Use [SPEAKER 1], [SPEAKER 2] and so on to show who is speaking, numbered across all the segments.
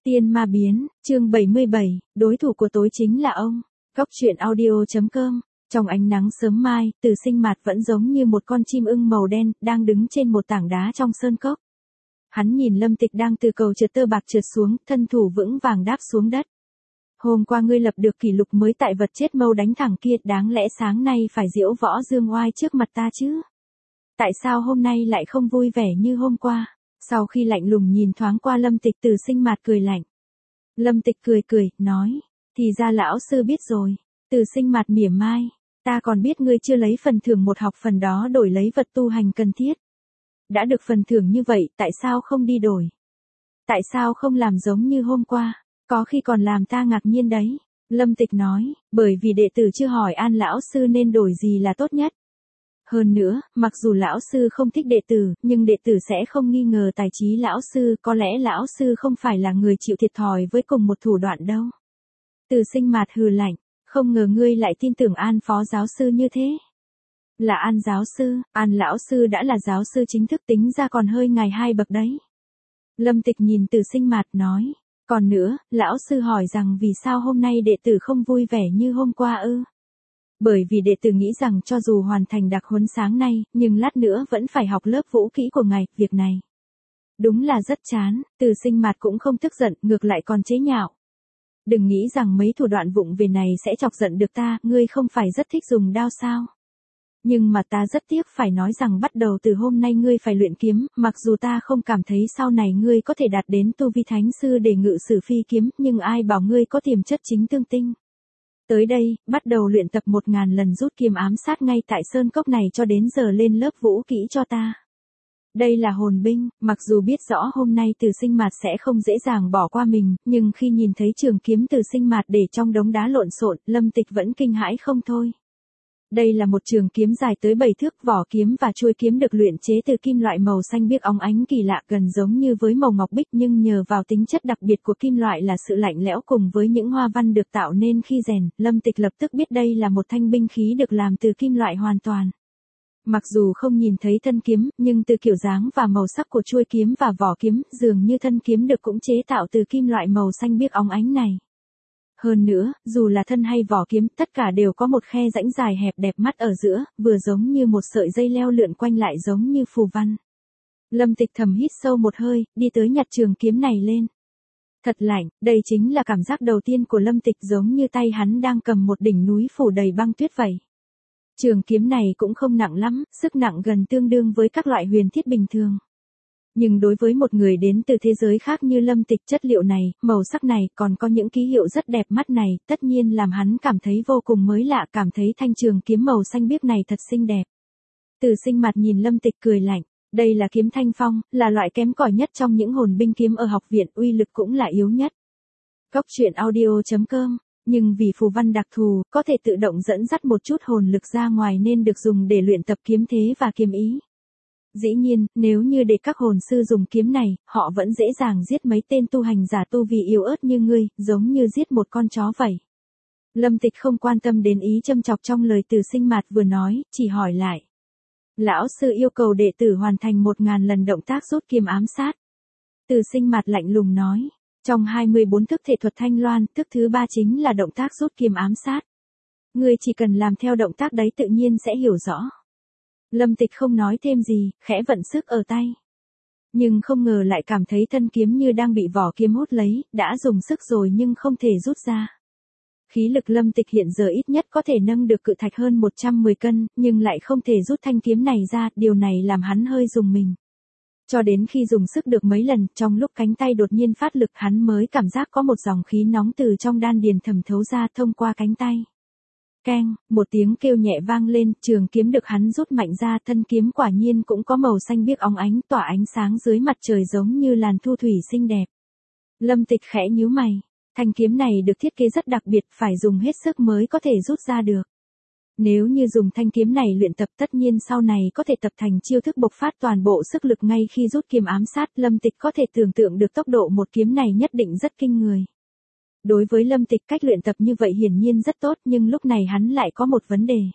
[SPEAKER 1] Tiên ma biến, chương 77, đối thủ của tối chính là ông. Góc truyện audio.com. Trong ánh nắng sớm mai, Từ Sinh Mạt vẫn giống như một con chim ưng màu đen, đang đứng trên một tảng đá trong sơn cốc. Hắn nhìn Lâm Tịch đang từ cầu trượt tơ bạc trượt xuống, thân thủ vững vàng đáp xuống đất. Hôm qua ngươi lập được kỷ lục mới tại vật chết mâu đánh thẳng kia, đáng lẽ sáng nay phải diễu võ dương oai trước mặt ta chứ. Tại sao hôm nay lại không vui vẻ như hôm qua? Sau khi lạnh lùng nhìn thoáng qua Lâm Tịch, Từ Sinh Mạt cười lạnh. Lâm Tịch cười cười, nói, thì ra lão sư biết rồi. Từ Sinh Mạt mỉa mai, ta còn biết ngươi chưa lấy phần thưởng một học phần đó đổi lấy vật tu hành cần thiết. Đã được phần thưởng như vậy, tại sao không đi đổi? Tại sao không làm giống như hôm qua? Có khi còn làm ta ngạc nhiên đấy. Lâm Tịch nói, bởi vì đệ tử chưa hỏi an lão sư nên đổi gì là tốt nhất. Hơn nữa, mặc dù lão sư không thích đệ tử, nhưng đệ tử sẽ không nghi ngờ tài trí lão sư, có lẽ lão sư không phải là người chịu thiệt thòi với cùng một thủ đoạn đâu. Từ Sinh Mạt hừ lạnh, không ngờ ngươi lại tin tưởng An phó giáo sư như thế. Là An giáo sư, An lão sư đã là giáo sư chính thức, tính ra còn hơi ngài 2 bậc đấy. Lâm Tịch nhìn Từ Sinh Mạt nói, còn nữa, lão sư hỏi rằng vì sao hôm nay đệ tử không vui vẻ như hôm qua ư? Bởi vì đệ tử nghĩ rằng cho dù hoàn thành đặc huấn sáng nay, nhưng lát nữa vẫn phải học lớp vũ kỹ của ngài, việc này. Đúng là rất chán, Từ Sinh Mạt cũng không tức giận, ngược lại còn chế nhạo. Đừng nghĩ rằng mấy thủ đoạn vụng về này sẽ chọc giận được ta, ngươi không phải rất thích dùng đao sao? Nhưng mà ta rất tiếc phải nói rằng bắt đầu từ hôm nay ngươi phải luyện kiếm, mặc dù ta không cảm thấy sau này ngươi có thể đạt đến tu vi thánh sư để ngự sử phi kiếm, nhưng ai bảo ngươi có tiềm chất chính tương tinh. Tới đây, bắt đầu luyện tập 1000 lần rút kiếm ám sát ngay tại sơn cốc này cho đến giờ lên lớp vũ kỹ cho ta. Đây là hồn binh, mặc dù biết rõ hôm nay Từ Sinh Mạt sẽ không dễ dàng bỏ qua mình, nhưng khi nhìn thấy trường kiếm Từ Sinh Mạt để trong đống đá lộn xộn, Lâm Tịch vẫn kinh hãi không thôi. Đây là một trường kiếm dài tới 7 thước, vỏ kiếm và chuôi kiếm được luyện chế từ kim loại màu xanh biếc óng ánh kỳ lạ, gần giống như với màu ngọc bích, nhưng nhờ vào tính chất đặc biệt của kim loại là sự lạnh lẽo cùng với những hoa văn được tạo nên khi rèn, Lâm Tịch lập tức biết đây là một thanh binh khí được làm từ kim loại hoàn toàn. Mặc dù không nhìn thấy thân kiếm, nhưng từ kiểu dáng và màu sắc của chuôi kiếm và vỏ kiếm, dường như thân kiếm được cũng chế tạo từ kim loại màu xanh biếc óng ánh này. Hơn nữa, dù là thân hay vỏ kiếm, tất cả đều có một khe rãnh dài hẹp đẹp mắt ở giữa, vừa giống như một sợi dây leo lượn quanh lại giống như phù văn. Lâm Tịch thầm hít sâu một hơi, đi tới nhặt trường kiếm này lên. Thật lạnh, đây chính là cảm giác đầu tiên của Lâm Tịch, giống như tay hắn đang cầm một đỉnh núi phủ đầy băng tuyết vậy. Trường kiếm này cũng không nặng lắm, sức nặng gần tương đương với các loại huyền thiết bình thường. Nhưng đối với một người đến từ thế giới khác như Lâm Tịch, chất liệu này, màu sắc này, còn có những ký hiệu rất đẹp mắt này, tất nhiên làm hắn cảm thấy vô cùng mới lạ, cảm thấy thanh trường kiếm màu xanh biếc này thật xinh đẹp. Từ Sinh Mạt nhìn Lâm Tịch cười lạnh, đây là kiếm Thanh Phong, là loại kém cỏi nhất trong những hồn binh kiếm ở học viện, uy lực cũng là yếu nhất. Góc truyện audio.com. Nhưng vì phù văn đặc thù, có thể tự động dẫn dắt một chút hồn lực ra ngoài nên được dùng để luyện tập kiếm thế và kiếm ý. Dĩ nhiên, nếu như để các hồn sư dùng kiếm này, họ vẫn dễ dàng giết mấy tên tu hành giả tu vi yếu ớt như ngươi, giống như giết một con chó vậy. Lâm Tịch không quan tâm đến ý châm chọc trong lời Từ Sinh Mạt vừa nói, chỉ hỏi lại. Lão sư yêu cầu đệ tử hoàn thành 1000 lần động tác rút kiếm ám sát. Từ Sinh Mạt lạnh lùng nói. Trong 24 thức thể thuật Thanh Loan, thức thứ 3 chính là động tác rút kiếm ám sát. Ngươi chỉ cần làm theo động tác đấy tự nhiên sẽ hiểu rõ. Lâm Tịch không nói thêm gì, khẽ vận sức ở tay. Nhưng không ngờ lại cảm thấy thân kiếm như đang bị vỏ kiếm hút lấy, đã dùng sức rồi nhưng không thể rút ra. Khí lực Lâm Tịch hiện giờ ít nhất có thể nâng được cự thạch hơn 110 cân, nhưng lại không thể rút thanh kiếm này ra, điều này làm hắn hơi rùng mình. Cho đến khi dùng sức được mấy lần, trong lúc cánh tay đột nhiên phát lực, hắn mới cảm giác có một dòng khí nóng từ trong đan điền thẩm thấu ra thông qua cánh tay. Keng, một tiếng kêu nhẹ vang lên, trường kiếm được hắn rút mạnh ra, thân kiếm quả nhiên cũng có màu xanh biếc óng ánh, tỏa ánh sáng dưới mặt trời giống như làn thu thủy xinh đẹp. Lâm Tịch khẽ nhíu mày, thanh kiếm này được thiết kế rất đặc biệt, phải dùng hết sức mới có thể rút ra được. Nếu như dùng thanh kiếm này luyện tập, tất nhiên sau này có thể tập thành chiêu thức bộc phát toàn bộ sức lực ngay khi rút kiếm ám sát. Lâm Tịch có thể tưởng tượng được tốc độ một kiếm này nhất định rất kinh người. Đối với Lâm Tịch, cách luyện tập như vậy hiển nhiên rất tốt, nhưng lúc này hắn lại có một vấn đề.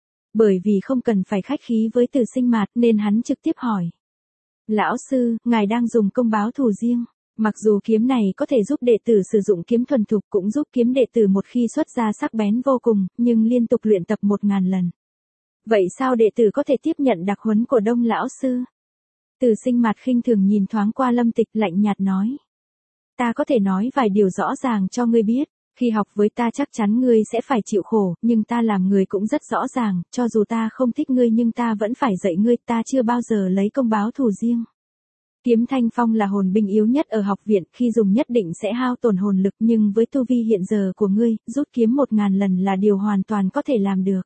[SPEAKER 1] Bởi vì không cần phải khách khí với Từ Sinh Mạt nên hắn trực tiếp hỏi. Lão sư, ngài đang dùng công báo thù riêng. Mặc dù kiếm này có thể giúp đệ tử sử dụng kiếm thuần thục, cũng giúp kiếm đệ tử một khi xuất ra sắc bén vô cùng, nhưng liên tục luyện tập 1000 lần. Vậy sao đệ tử có thể tiếp nhận đặc huấn của Đông lão sư? Từ Sinh mặt khinh thường nhìn thoáng qua Lâm Tịch, lạnh nhạt nói. Ta có thể nói vài điều rõ ràng cho ngươi biết. Khi học với ta chắc chắn ngươi sẽ phải chịu khổ, nhưng ta làm người cũng rất rõ ràng, cho dù ta không thích ngươi nhưng ta vẫn phải dạy ngươi, ta chưa bao giờ lấy công báo thù riêng. Kiếm Thanh Phong là hồn binh yếu nhất ở học viện, khi dùng nhất định sẽ hao tổn hồn lực, nhưng với tu vi hiện giờ của ngươi, rút kiếm 1000 lần là điều hoàn toàn có thể làm được.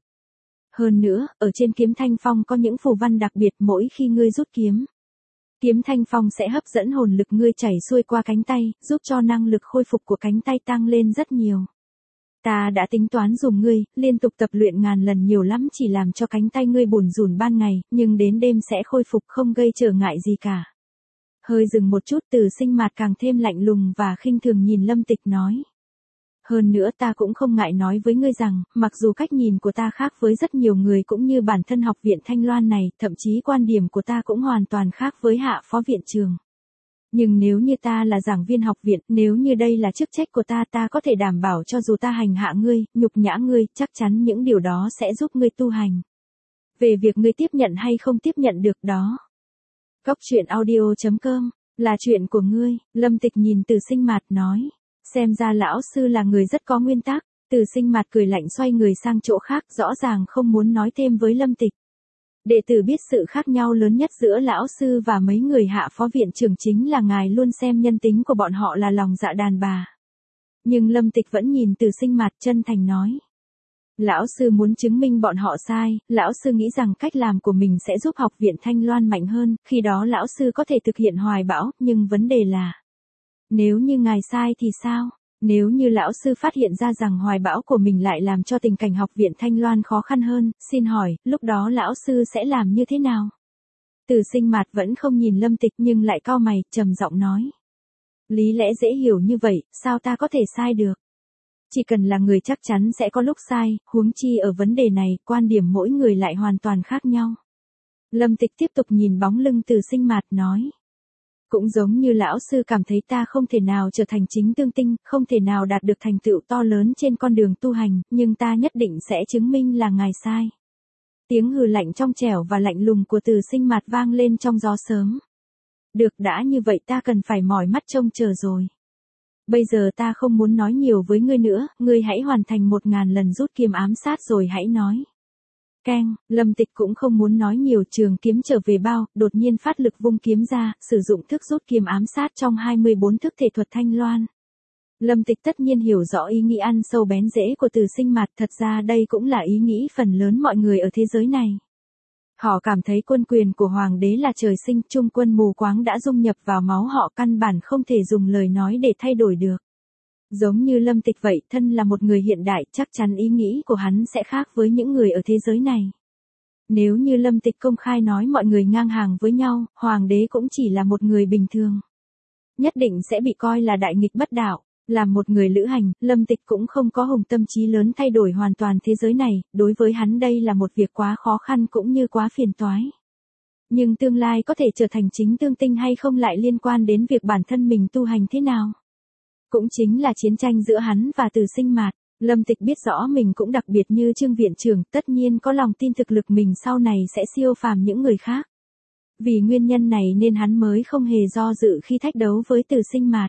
[SPEAKER 1] Hơn nữa, ở trên kiếm Thanh Phong có những phù văn đặc biệt, mỗi khi ngươi rút kiếm, kiếm Thanh Phong sẽ hấp dẫn hồn lực ngươi chảy xuôi qua cánh tay, giúp cho năng lực khôi phục của cánh tay tăng lên rất nhiều. Ta đã tính toán dùng ngươi, liên tục tập luyện 1000 lần nhiều lắm chỉ làm cho cánh tay ngươi bủn rủn ban ngày, nhưng đến đêm sẽ khôi phục không gây trở ngại gì cả. Hơi dừng một chút, Từ Sinh mặt càng thêm lạnh lùng và khinh thường nhìn Lâm Tịch nói. Hơn nữa ta cũng không ngại nói với ngươi rằng, mặc dù cách nhìn của ta khác với rất nhiều người cũng như bản thân học viện Thanh Loan này, thậm chí quan điểm của ta cũng hoàn toàn khác với hạ phó viện trường. Nhưng nếu như ta là giảng viên học viện, nếu như đây là chức trách của ta, ta có thể đảm bảo cho dù ta hành hạ ngươi, nhục nhã ngươi, chắc chắn những điều đó sẽ giúp ngươi tu hành. Về việc ngươi tiếp nhận hay không tiếp nhận được đó. Góc truyện audio.com, là chuyện của ngươi. Lâm Tịch nhìn Từ Sinh mặt nói. Xem ra lão sư là người rất có nguyên tắc. Từ Sinh mặt cười lạnh xoay người sang chỗ khác, rõ ràng không muốn nói thêm với Lâm Tịch. Đệ tử biết sự khác nhau lớn nhất giữa lão sư và mấy người hạ phó viện trưởng chính là ngài luôn xem nhân tính của bọn họ là lòng dạ đàn bà. Nhưng Lâm Tịch vẫn nhìn Từ Sinh mặt chân thành nói. Lão sư muốn chứng minh bọn họ sai, lão sư nghĩ rằng cách làm của mình sẽ giúp học viện Thanh Loan mạnh hơn, khi đó lão sư có thể thực hiện hoài bão, nhưng vấn đề là, nếu như ngài sai thì sao? Nếu như lão sư phát hiện ra rằng hoài bão của mình lại làm cho tình cảnh học viện Thanh Loan khó khăn hơn, xin hỏi, lúc đó lão sư sẽ làm như thế nào? Từ Sinh mặt vẫn không nhìn Lâm Tịch nhưng lại cau mày, trầm giọng nói. Lý lẽ dễ hiểu như vậy, sao ta có thể sai được? Chỉ cần là người chắc chắn sẽ có lúc sai, huống chi ở vấn đề này, quan điểm mỗi người lại hoàn toàn khác nhau. Lâm Tịch tiếp tục nhìn bóng lưng Từ Sinh mặt nói. Cũng giống như lão sư cảm thấy ta không thể nào trở thành chính tương tinh, không thể nào đạt được thành tựu to lớn trên con đường tu hành, nhưng ta nhất định sẽ chứng minh là ngài sai. Tiếng hừ lạnh trong trẻo và lạnh lùng của Từ Sinh mặt vang lên trong gió sớm. Được, đã như vậy ta cần phải mỏi mắt trông chờ rồi. Bây giờ ta không muốn nói nhiều với ngươi nữa, ngươi hãy hoàn thành 1000 lần rút kiếm ám sát rồi hãy nói. Keng, Lâm Tịch cũng không muốn nói nhiều, trường kiếm trở về bao, đột nhiên phát lực vung kiếm ra, sử dụng thức rút kiếm ám sát trong 24 thức thể thuật Thanh Loan. Lâm Tịch tất nhiên hiểu rõ ý nghĩ ăn sâu bén rễ của Từ Sinh mặt, thật ra đây cũng là ý nghĩ phần lớn mọi người ở thế giới này. Họ cảm thấy quân quyền của hoàng đế là trời sinh, trung quân mù quáng đã dung nhập vào máu họ, căn bản không thể dùng lời nói để thay đổi được. Giống như Lâm Tịch vậy, thân là một người hiện đại, chắc chắn ý nghĩ của hắn sẽ khác với những người ở thế giới này. Nếu như Lâm Tịch công khai nói mọi người ngang hàng với nhau, hoàng đế cũng chỉ là một người bình thường. Nhất định sẽ bị coi là đại nghịch bất đạo. Làm một người lữ hành, Lâm Tịch cũng không có hùng tâm trí lớn thay đổi hoàn toàn thế giới này, đối với hắn đây là một việc quá khó khăn cũng như quá phiền toái. Nhưng tương lai có thể trở thành chính tương tinh hay không lại liên quan đến việc bản thân mình tu hành thế nào. Cũng chính là chiến tranh giữa hắn và Từ Sinh mặt. Lâm Tịch biết rõ mình cũng đặc biệt như Trương viện trưởng, tất nhiên có lòng tin thực lực mình sau này sẽ siêu phàm những người khác. Vì nguyên nhân này nên hắn mới không hề do dự khi thách đấu với Từ Sinh mặt.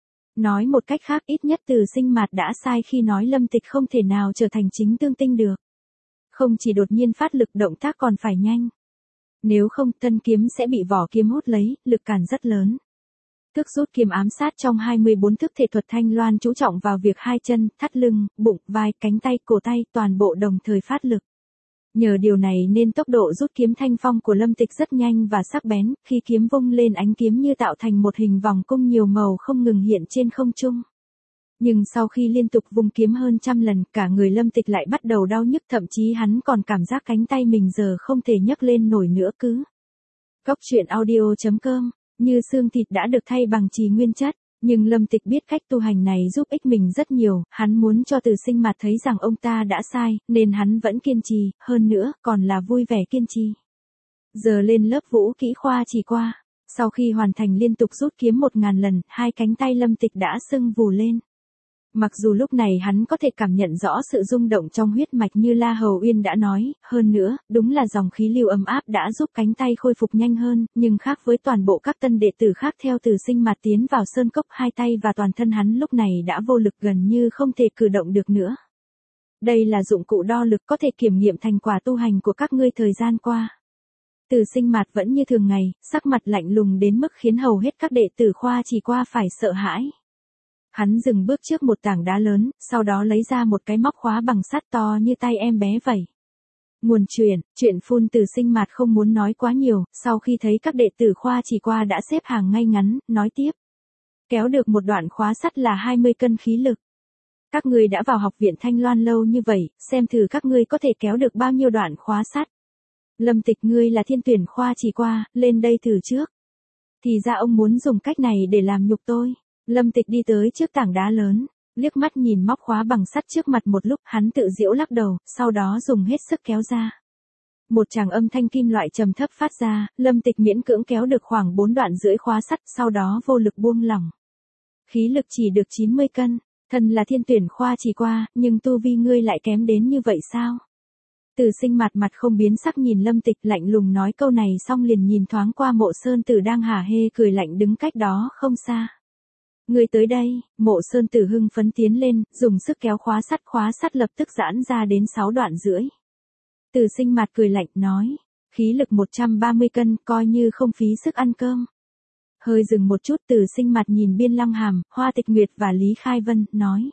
[SPEAKER 1] Nói một cách khác, ít nhất Từ Sinh mặt đã sai khi nói Lâm Tịch không thể nào trở thành chính tương tinh được. Không chỉ đột nhiên phát lực, động tác còn phải nhanh. Nếu không, thân kiếm sẽ bị vỏ kiếm hút lấy, lực cản rất lớn. Thức rút kiếm ám sát trong 24 thức thể thuật Thanh Loan chú trọng vào việc hai chân, thắt lưng, bụng, vai, cánh tay, cổ tay, toàn bộ đồng thời phát lực. Nhờ điều này nên tốc độ rút kiếm thanh phong của Lâm Tịch rất nhanh và sắc bén, khi kiếm vung lên ánh kiếm như tạo thành một hình vòng cung nhiều màu không ngừng hiện trên không trung. Nhưng sau khi liên tục vung kiếm hơn 100 lần, cả người Lâm Tịch lại bắt đầu đau nhức, thậm chí hắn còn cảm giác cánh tay mình giờ không thể nhấc lên nổi nữa cứ. Góc truyện audio.com, như xương thịt đã được thay bằng trì nguyên chất. Nhưng Lâm Tịch biết cách tu hành này giúp ích mình rất nhiều, hắn muốn cho Từ Sinh mặt thấy rằng ông ta đã sai, nên hắn vẫn kiên trì, hơn nữa, còn là vui vẻ kiên trì. Giờ lên lớp vũ kỹ khoa chỉ qua. Sau khi hoàn thành liên tục rút kiếm 1000 lần, hai cánh tay Lâm Tịch đã sưng vù lên. Mặc dù lúc này hắn có thể cảm nhận rõ sự rung động trong huyết mạch như La Hầu Uyên đã nói, hơn nữa, đúng là dòng khí lưu ấm áp đã giúp cánh tay khôi phục nhanh hơn, nhưng khác với toàn bộ các tân đệ tử khác theo Từ Sinh Mạt tiến vào sơn cốc, hai tay và toàn thân hắn lúc này đã vô lực gần như không thể cử động được nữa. Đây là dụng cụ đo lực có thể kiểm nghiệm thành quả tu hành của các ngươi thời gian qua. Từ Sinh Mạt vẫn như thường ngày, sắc mặt lạnh lùng đến mức khiến hầu hết các đệ tử Khoa Chỉ Qua phải sợ hãi. Hắn dừng bước trước một tảng đá lớn, sau đó lấy ra một cái móc khóa bằng sắt to như tay em bé vậy. Nguồn chuyện phun Từ Sinh Mạt không muốn nói quá nhiều, sau khi thấy các đệ tử Khoa Chỉ Qua đã xếp hàng ngay ngắn, nói tiếp. Kéo được một đoạn khóa sắt là 20 cân khí lực. Các ngươi đã vào học viện Thanh Loan lâu như vậy, xem thử các ngươi có thể kéo được bao nhiêu đoạn khóa sắt. Lâm Tịch, ngươi là thiên tuyển Khoa Chỉ Qua, lên đây thử trước. Thì ra ông muốn dùng cách này để làm nhục tôi. Lâm Tịch đi tới trước tảng đá lớn, liếc mắt nhìn móc khóa bằng sắt trước mặt một lúc, hắn tự giễu lắc đầu, sau đó dùng hết sức kéo ra. Một tràng âm thanh kim loại trầm thấp phát ra, Lâm Tịch miễn cưỡng kéo được khoảng 4 đoạn rưỡi khóa sắt, sau đó vô lực buông lỏng. Khí lực chỉ được 90 cân, thân là thiên tuyển Khoa Chỉ Qua, nhưng tu vi ngươi lại kém đến như vậy sao? Từ Sinh mặt không biến sắc nhìn Lâm Tịch, lạnh lùng nói câu này xong liền nhìn thoáng qua Mộ Sơn Tử đang hả hê cười lạnh đứng cách đó không xa. Ngươi tới đây, Mộ Sơn Tử hưng phấn tiến lên, dùng sức kéo khóa sắt lập tức giãn ra đến 6 đoạn rưỡi. Từ Sinh mặt cười lạnh nói, khí lực 130 cân, coi như không phí sức ăn cơm. Hơi dừng một chút, Từ Sinh mặt nhìn Biên Lăng Hàm, Hoa Tịch Nguyệt và Lý Khai Vân, nói.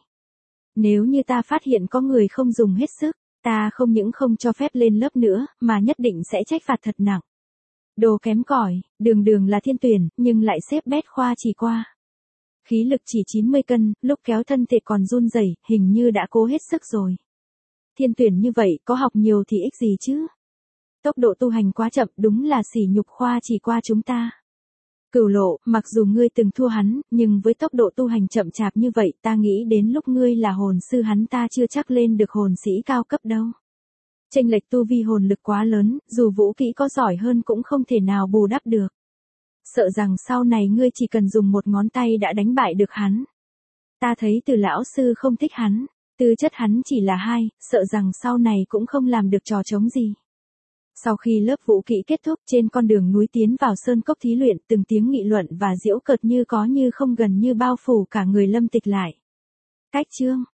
[SPEAKER 1] Nếu như ta phát hiện có người không dùng hết sức, ta không những không cho phép lên lớp nữa, mà nhất định sẽ trách phạt thật nặng. Đồ kém cỏi, đường là thiên tuyển, nhưng lại xếp bét Khoa Chỉ Qua. Khí lực chỉ 90 cân, lúc kéo thân thể còn run rẩy, hình như đã cố hết sức rồi. Thiên tuyển như vậy, có học nhiều thì ích gì chứ? Tốc độ tu hành quá chậm, đúng là sỉ nhục Khoa Chỉ Qua chúng ta. Cửu Lộ, mặc dù ngươi từng thua hắn, nhưng với tốc độ tu hành chậm chạp như vậy, ta nghĩ đến lúc ngươi là hồn sư hắn ta chưa chắc lên được hồn sĩ cao cấp đâu. Chênh lệch tu vi hồn lực quá lớn, dù vũ kỹ có giỏi hơn cũng không thể nào bù đắp được. Sợ rằng sau này ngươi chỉ cần dùng một ngón tay đã đánh bại được hắn. Ta thấy Từ lão sư không thích hắn, tư chất hắn chỉ là 2, sợ rằng sau này cũng không làm được trò trống gì. Sau khi lớp vũ kỹ kết thúc, trên con đường núi tiến vào sơn cốc thí luyện, từng tiếng nghị luận và giễu cợt như có như không gần như bao phủ cả người Lâm Tịch lại. Cách chương